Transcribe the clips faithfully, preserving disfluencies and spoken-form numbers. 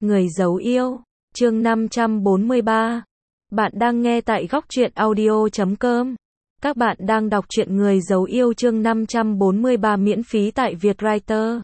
Người giấu yêu, chương năm trăm bốn mươi ba. Bạn đang nghe tại góc truyện audio chấm com. Các bạn đang đọc truyện Người giấu yêu chương năm trăm bốn mươi ba miễn phí tại Vietwriter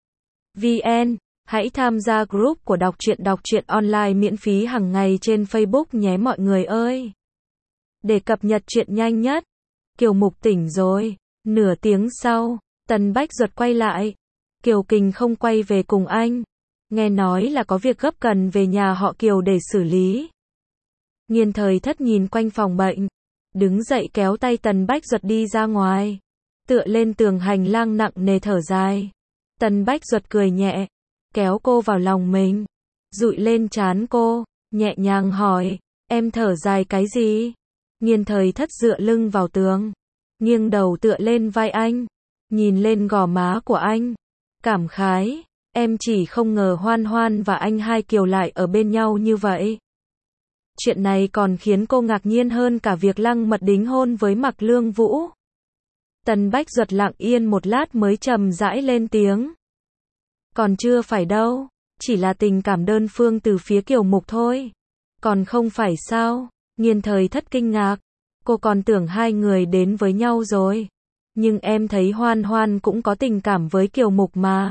vê en. Hãy tham gia group của đọc truyện đọc truyện online miễn phí hàng ngày trên Facebook nhé mọi người ơi. Để cập nhật truyện nhanh nhất. Kiều Mục tỉnh rồi. Nửa tiếng sau, Tần Bách Duật quay lại. Kiều Kình không quay về cùng anh. Nghe nói là có việc gấp cần về nhà họ Kiều để xử lý. Nghiên Thời Thất nhìn quanh phòng bệnh, đứng dậy kéo tay Tần Bách Duật đi ra ngoài, tựa lên tường hành lang nặng nề thở dài. Tần Bách Duật cười nhẹ, kéo cô vào lòng mình, dụi lên trán cô, nhẹ nhàng hỏi, em thở dài cái gì? Nghiên Thời Thất dựa lưng vào tường, nghiêng đầu tựa lên vai anh, nhìn lên gò má của anh, cảm khái, em chỉ không ngờ Hoan Hoan và anh hai Kiều lại ở bên nhau như vậy. Chuyện này còn khiến cô ngạc nhiên hơn cả việc Lăng Mật đính hôn với Mạc Lương Vũ. Tần Bách Duật lặng yên một lát mới trầm rãi lên tiếng. Còn chưa phải đâu, chỉ là tình cảm đơn phương từ phía Kiều Mục thôi. Còn không phải sao? Nghiên Thời Thất kinh ngạc, cô còn tưởng hai người đến với nhau rồi. Nhưng em thấy Hoan Hoan cũng có tình cảm với Kiều Mục mà.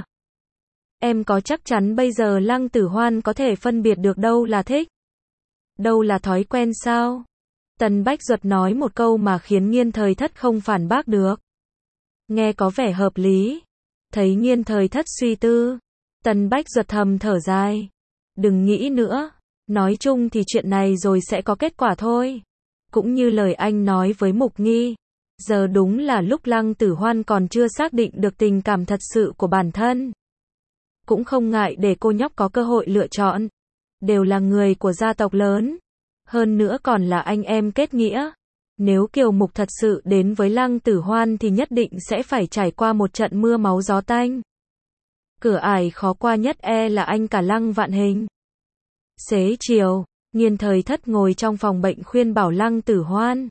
Em có chắc chắn bây giờ Lăng Tử Hoan có thể phân biệt được đâu là thích, đâu là thói quen sao? Tần Bách Duật nói một câu mà khiến Nghiên Thời Thất không phản bác được. Nghe có vẻ hợp lý. Thấy Nghiên Thời Thất suy tư, Tần Bách Duật thầm thở dài. Đừng nghĩ nữa, nói chung thì chuyện này rồi sẽ có kết quả thôi. Cũng như lời anh nói với Mục Nghi, giờ đúng là lúc Lăng Tử Hoan còn chưa xác định được tình cảm thật sự của bản thân. Cũng không ngại để cô nhóc có cơ hội lựa chọn. Đều là người của gia tộc lớn. Hơn nữa còn là anh em kết nghĩa. Nếu Kiều Mục thật sự đến với Lăng Tử Hoan thì nhất định sẽ phải trải qua một trận mưa máu gió tanh. Cửa ải khó qua nhất e là anh cả Lăng Vạn Hình. Xế chiều, Nghiên Thời Thất ngồi trong phòng bệnh khuyên bảo Lăng Tử Hoan.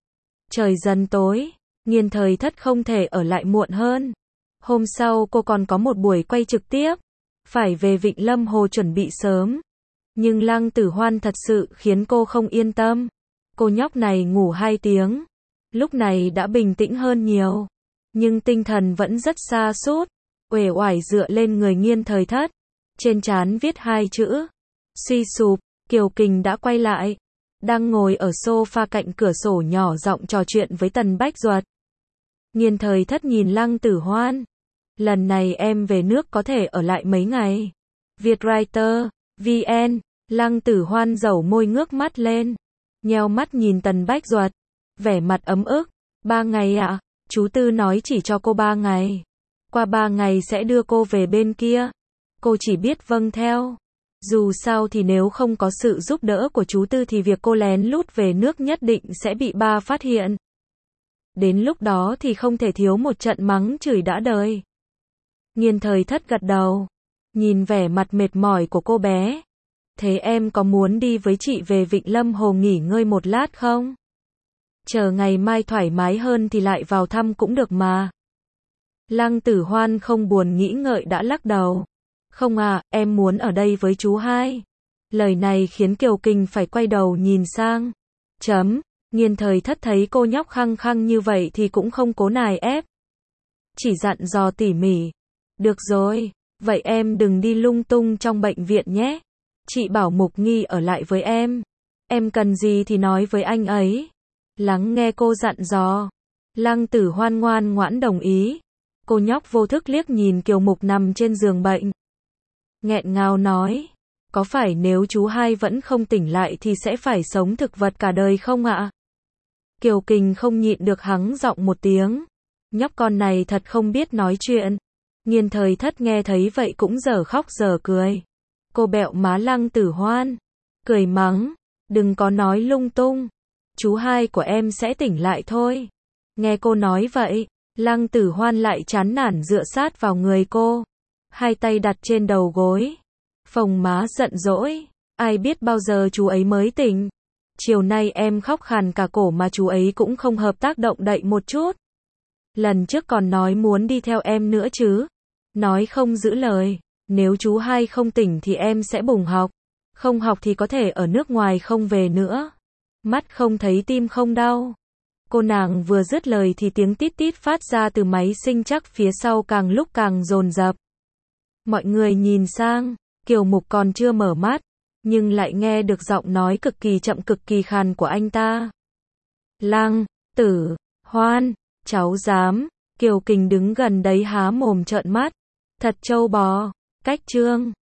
Trời dần tối, Nghiên Thời Thất không thể ở lại muộn hơn. Hôm sau cô còn có một buổi quay trực tiếp, phải về Vịnh Lâm Hồ chuẩn bị sớm. Nhưng Lăng Tử Hoan thật sự khiến cô không yên tâm. Cô nhóc này ngủ hai tiếng, lúc này đã bình tĩnh hơn nhiều, nhưng tinh thần vẫn rất sa sút, uể oải dựa lên người Nghiên Thời Thất, trên trán viết hai chữ, suy sụp. Kiều Kình đã quay lại, đang ngồi ở sofa cạnh cửa sổ nhỏ giọng trò chuyện với Tần Bách Duật. Nghiên Thời Thất nhìn Lăng Tử Hoan. Lần này em về nước có thể ở lại mấy ngày. Vietwriter vê en. Lăng Tử Hoan dẩu môi ngước mắt lên, nheo mắt nhìn Tần Bách Duật, vẻ mặt ấm ức. Ba ngày ạ? À? Chú Tư nói chỉ cho cô ba ngày. Qua ba ngày sẽ đưa cô về bên kia. Cô chỉ biết vâng theo. Dù sao thì nếu không có sự giúp đỡ của chú Tư thì việc cô lén lút về nước nhất định sẽ bị ba phát hiện. Đến lúc đó thì không thể thiếu một trận mắng chửi đã đời. Nghiên Thời Thất gật đầu, nhìn vẻ mặt mệt mỏi của cô bé. Thế em có muốn đi với chị về Vịnh Lâm Hồ nghỉ ngơi một lát không? Chờ ngày mai thoải mái hơn thì lại vào thăm cũng được mà. Lăng Tử Hoan không buồn nghĩ ngợi đã lắc đầu. Không à, em muốn ở đây với chú hai. Lời này khiến Kiều Kình phải quay đầu nhìn sang. Chấm, Nghiên Thời Thất thấy cô nhóc khăng khăng như vậy thì cũng không cố nài ép. Chỉ dặn dò tỉ mỉ. Được rồi, vậy em đừng đi lung tung trong bệnh viện nhé. Chị bảo Mục Nghi ở lại với em. Em cần gì thì nói với anh ấy. Lắng nghe cô dặn dò, Lăng Tử Hoan ngoan ngoãn đồng ý. Cô nhóc vô thức liếc nhìn Kiều Mục nằm trên giường bệnh, nghẹn ngào nói, có phải nếu chú hai vẫn không tỉnh lại thì sẽ phải sống thực vật cả đời không ạ? Kiều Kình không nhịn được hắng giọng một tiếng. Nhóc con này thật không biết nói chuyện. Nghiên Thời Thất nghe thấy vậy cũng dở khóc dở cười. Cô bẹo má Lăng Tử Hoan, cười mắng, đừng có nói lung tung. Chú hai của em sẽ tỉnh lại thôi. Nghe cô nói vậy, Lăng Tử Hoan lại chán nản dựa sát vào người cô, hai tay đặt trên đầu gối, phồng má giận dỗi. Ai biết bao giờ chú ấy mới tỉnh. Chiều nay em khóc khàn cả cổ mà chú ấy cũng không hợp tác động đậy một chút. Lần trước còn nói muốn đi theo em nữa chứ. Nói không giữ lời. nếu chú hai không tỉnh thì em sẽ bùng học. Không học thì có thể ở nước ngoài không về nữa. Mắt không thấy tim không đau. Cô nàng vừa dứt lời thì tiếng tít tít phát ra từ máy sinh chắc phía sau càng lúc càng dồn dập. Mọi người nhìn sang, Kiều Mục còn chưa mở mắt, nhưng lại nghe được giọng nói cực kỳ chậm cực kỳ khàn của anh ta. Lăng, Tử, Hoan, cháu dám. Kiều Kình đứng gần đấy há mồm trợn mắt. Thật trâu bò, cách trương.